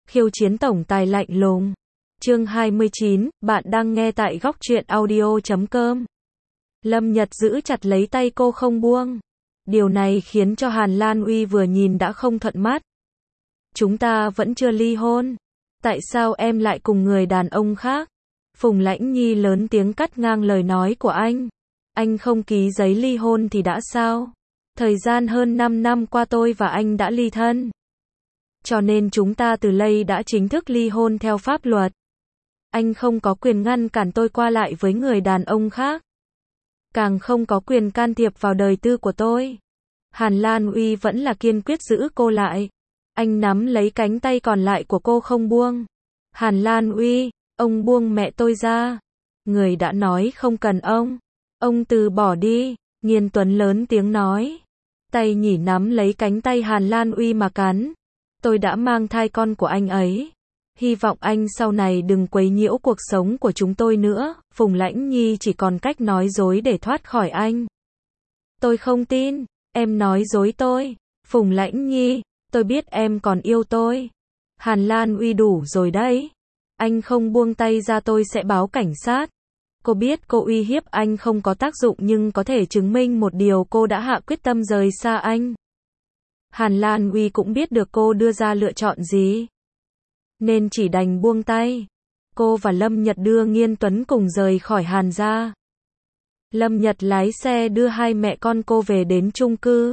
Khiêu chiến tổng tài lạnh lùng. Chương 29, bạn đang nghe tại góc truyện audio.com. Lâm Nhật giữ chặt lấy tay cô không buông. Điều này khiến cho Hàn Lan Uy vừa nhìn đã không thuận mắt. Chúng ta vẫn chưa ly hôn. Tại sao em lại cùng người đàn ông khác? Phùng Lãnh Nhi lớn tiếng cắt ngang lời nói của anh. Anh không ký giấy ly hôn thì đã sao? Thời gian hơn 5 năm qua tôi và anh đã ly thân. Cho nên chúng ta từ nay đã chính thức ly hôn theo pháp luật. Anh không có quyền ngăn cản tôi qua lại với người đàn ông khác. Càng không có quyền can thiệp vào đời tư của tôi. Hàn Lan Uy vẫn là kiên quyết giữ cô lại. Anh nắm lấy cánh tay còn lại của cô không buông. Hàn Lan Uy, ông buông mẹ tôi ra. Người đã nói không cần ông. Ông từ bỏ đi. Nghiên Tuấn lớn tiếng nói. Tay nhỉ nắm lấy cánh tay Hàn Lan Uy mà cắn. Tôi đã mang thai con của anh ấy. Hy vọng anh sau này đừng quấy nhiễu cuộc sống của chúng tôi nữa. Phùng Lãnh Nhi chỉ còn cách nói dối để thoát khỏi anh. Tôi không tin. Em nói dối tôi. Phùng Lãnh Nhi, tôi biết em còn yêu tôi. Hàn Lan Uy đủ rồi đấy. Anh không buông tay ra tôi sẽ báo cảnh sát. Cô biết cô uy hiếp anh không có tác dụng nhưng có thể chứng minh một điều, cô đã hạ quyết tâm rời xa anh. Hàn Lan Uy cũng biết được cô đưa ra lựa chọn gì. Nên chỉ đành buông tay. Cô và Lâm Nhật đưa Nghiên Tuấn cùng rời khỏi Hàn gia. Lâm Nhật lái xe đưa hai mẹ con cô về đến chung cư.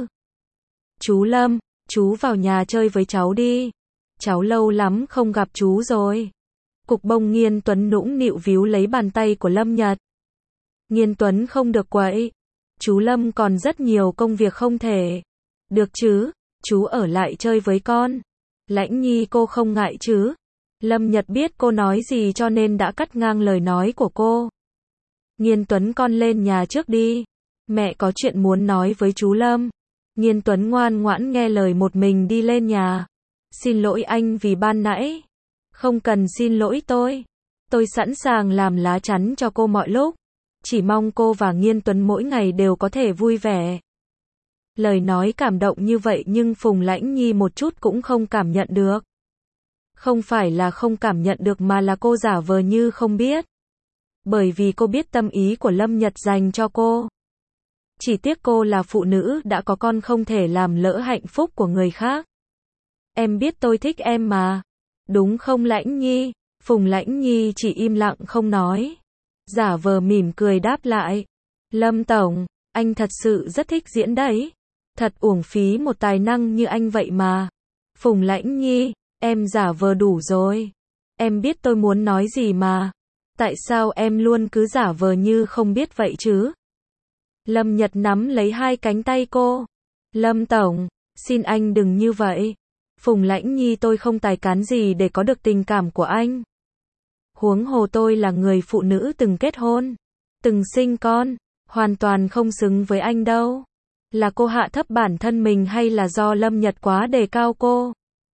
Chú Lâm, chú vào nhà chơi với cháu đi. Cháu lâu lắm không gặp chú rồi. Cục bông Nghiên Tuấn nũng nịu víu lấy bàn tay của Lâm Nhật. Nghiên Tuấn không được quậy. Chú Lâm còn rất nhiều công việc không thể. Được chứ, chú ở lại chơi với con. Lãnh Nhi cô không ngại chứ? Lâm Nhật biết cô nói gì cho nên đã cắt ngang lời nói của cô. Nghiên Tuấn con lên nhà trước đi. Mẹ có chuyện muốn nói với chú Lâm. Nghiên Tuấn ngoan ngoãn nghe lời một mình đi lên nhà. Xin lỗi anh vì ban nãy. Không cần xin lỗi tôi. Tôi sẵn sàng làm lá chắn cho cô mọi lúc. Chỉ mong cô và Nghiên Tuấn mỗi ngày đều có thể vui vẻ. Lời nói cảm động như vậy nhưng Phùng Lãnh Nhi một chút cũng không cảm nhận được. Không phải là không cảm nhận được mà là cô giả vờ như không biết. Bởi vì cô biết tâm ý của Lâm Nhật dành cho cô. Chỉ tiếc cô là phụ nữ đã có con không thể làm lỡ hạnh phúc của người khác. Em biết tôi thích em mà. Đúng không Lãnh Nhi? Phùng Lãnh Nhi chỉ im lặng không nói. Giả vờ mỉm cười đáp lại. Lâm Tổng, anh thật sự rất thích diễn đấy. Thật uổng phí một tài năng như anh vậy mà. Phùng Lãnh Nhi, em giả vờ đủ rồi. Em biết tôi muốn nói gì mà. Tại sao em luôn cứ giả vờ như không biết vậy chứ? Lâm Nhật nắm lấy hai cánh tay cô. Lâm Tổng, xin anh đừng như vậy. Phùng Lãnh Nhi tôi không tài cán gì để có được tình cảm của anh. Huống hồ tôi là người phụ nữ từng kết hôn, từng sinh con, hoàn toàn không xứng với anh đâu. Là cô hạ thấp bản thân mình hay là do Lâm Nhật quá đề cao cô?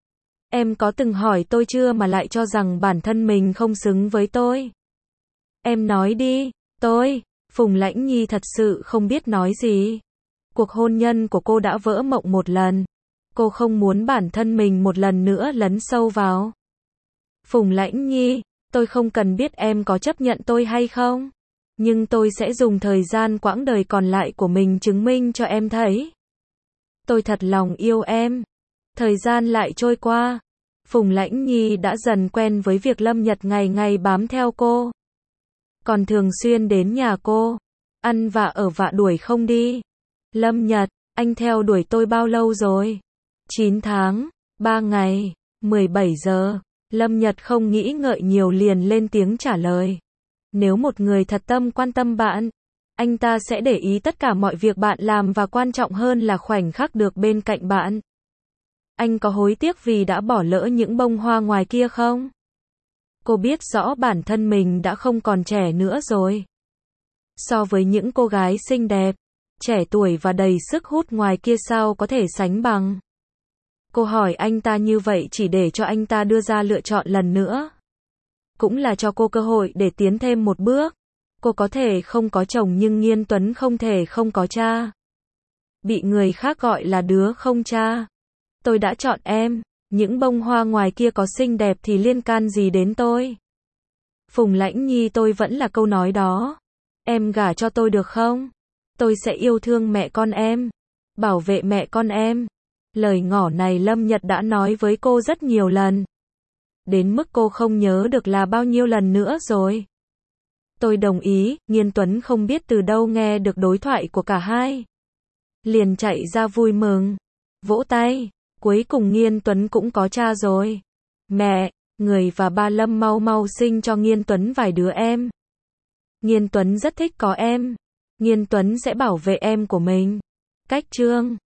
Em có từng hỏi tôi chưa mà lại cho rằng bản thân mình không xứng với tôi? Em nói đi, Phùng Lãnh Nhi thật sự không biết nói gì. Cuộc hôn nhân của cô đã vỡ mộng một lần. Cô không muốn bản thân mình một lần nữa lấn sâu vào. Phùng Lãnh Nhi, tôi không cần biết em có chấp nhận tôi hay không. Nhưng tôi sẽ dùng thời gian quãng đời còn lại của mình chứng minh cho em thấy. Tôi thật lòng yêu em. Thời gian lại trôi qua. Phùng Lãnh Nhi đã dần quen với việc Lâm Nhật ngày ngày bám theo cô. Còn thường xuyên đến nhà cô. Ăn vạ ở vạ đuổi không đi. Lâm Nhật, anh theo đuổi tôi bao lâu rồi? 9 tháng, 3 ngày, 17 giờ. Lâm Nhật không nghĩ ngợi nhiều liền lên tiếng trả lời. Nếu một người thật tâm quan tâm bạn, anh ta sẽ để ý tất cả mọi việc bạn làm và quan trọng hơn là khoảnh khắc được bên cạnh bạn. Anh có hối tiếc vì đã bỏ lỡ những bông hoa ngoài kia không? Cô biết rõ bản thân mình đã không còn trẻ nữa rồi. So với những cô gái xinh đẹp, trẻ tuổi và đầy sức hút ngoài kia sao có thể sánh bằng. Cô hỏi anh ta như vậy chỉ để cho anh ta đưa ra lựa chọn lần nữa. Cũng là cho cô cơ hội để tiến thêm một bước. Cô có thể không có chồng nhưng Nghiên Tuấn không thể không có cha. Bị người khác gọi là đứa không cha. Tôi đã chọn em. Những bông hoa ngoài kia có xinh đẹp thì liên can gì đến tôi? Phùng Lãnh Nhi, tôi vẫn là câu nói đó. Em gả cho tôi được không? Tôi sẽ yêu thương mẹ con em, bảo vệ mẹ con em. Lời ngỏ này Lâm Nhật đã nói với cô rất nhiều lần. Đến mức cô không nhớ được là bao nhiêu lần nữa rồi. Tôi đồng ý. Nghiên Tuấn không biết từ đâu nghe được đối thoại của cả hai. Liền chạy ra vui mừng, vỗ tay. Cuối cùng Nghiên Tuấn cũng có cha rồi. Mẹ, người và ba Lâm mau mau sinh cho Nghiên Tuấn vài đứa em. Nghiên Tuấn rất thích có em. Nghiên Tuấn sẽ bảo vệ em của mình. Cách chương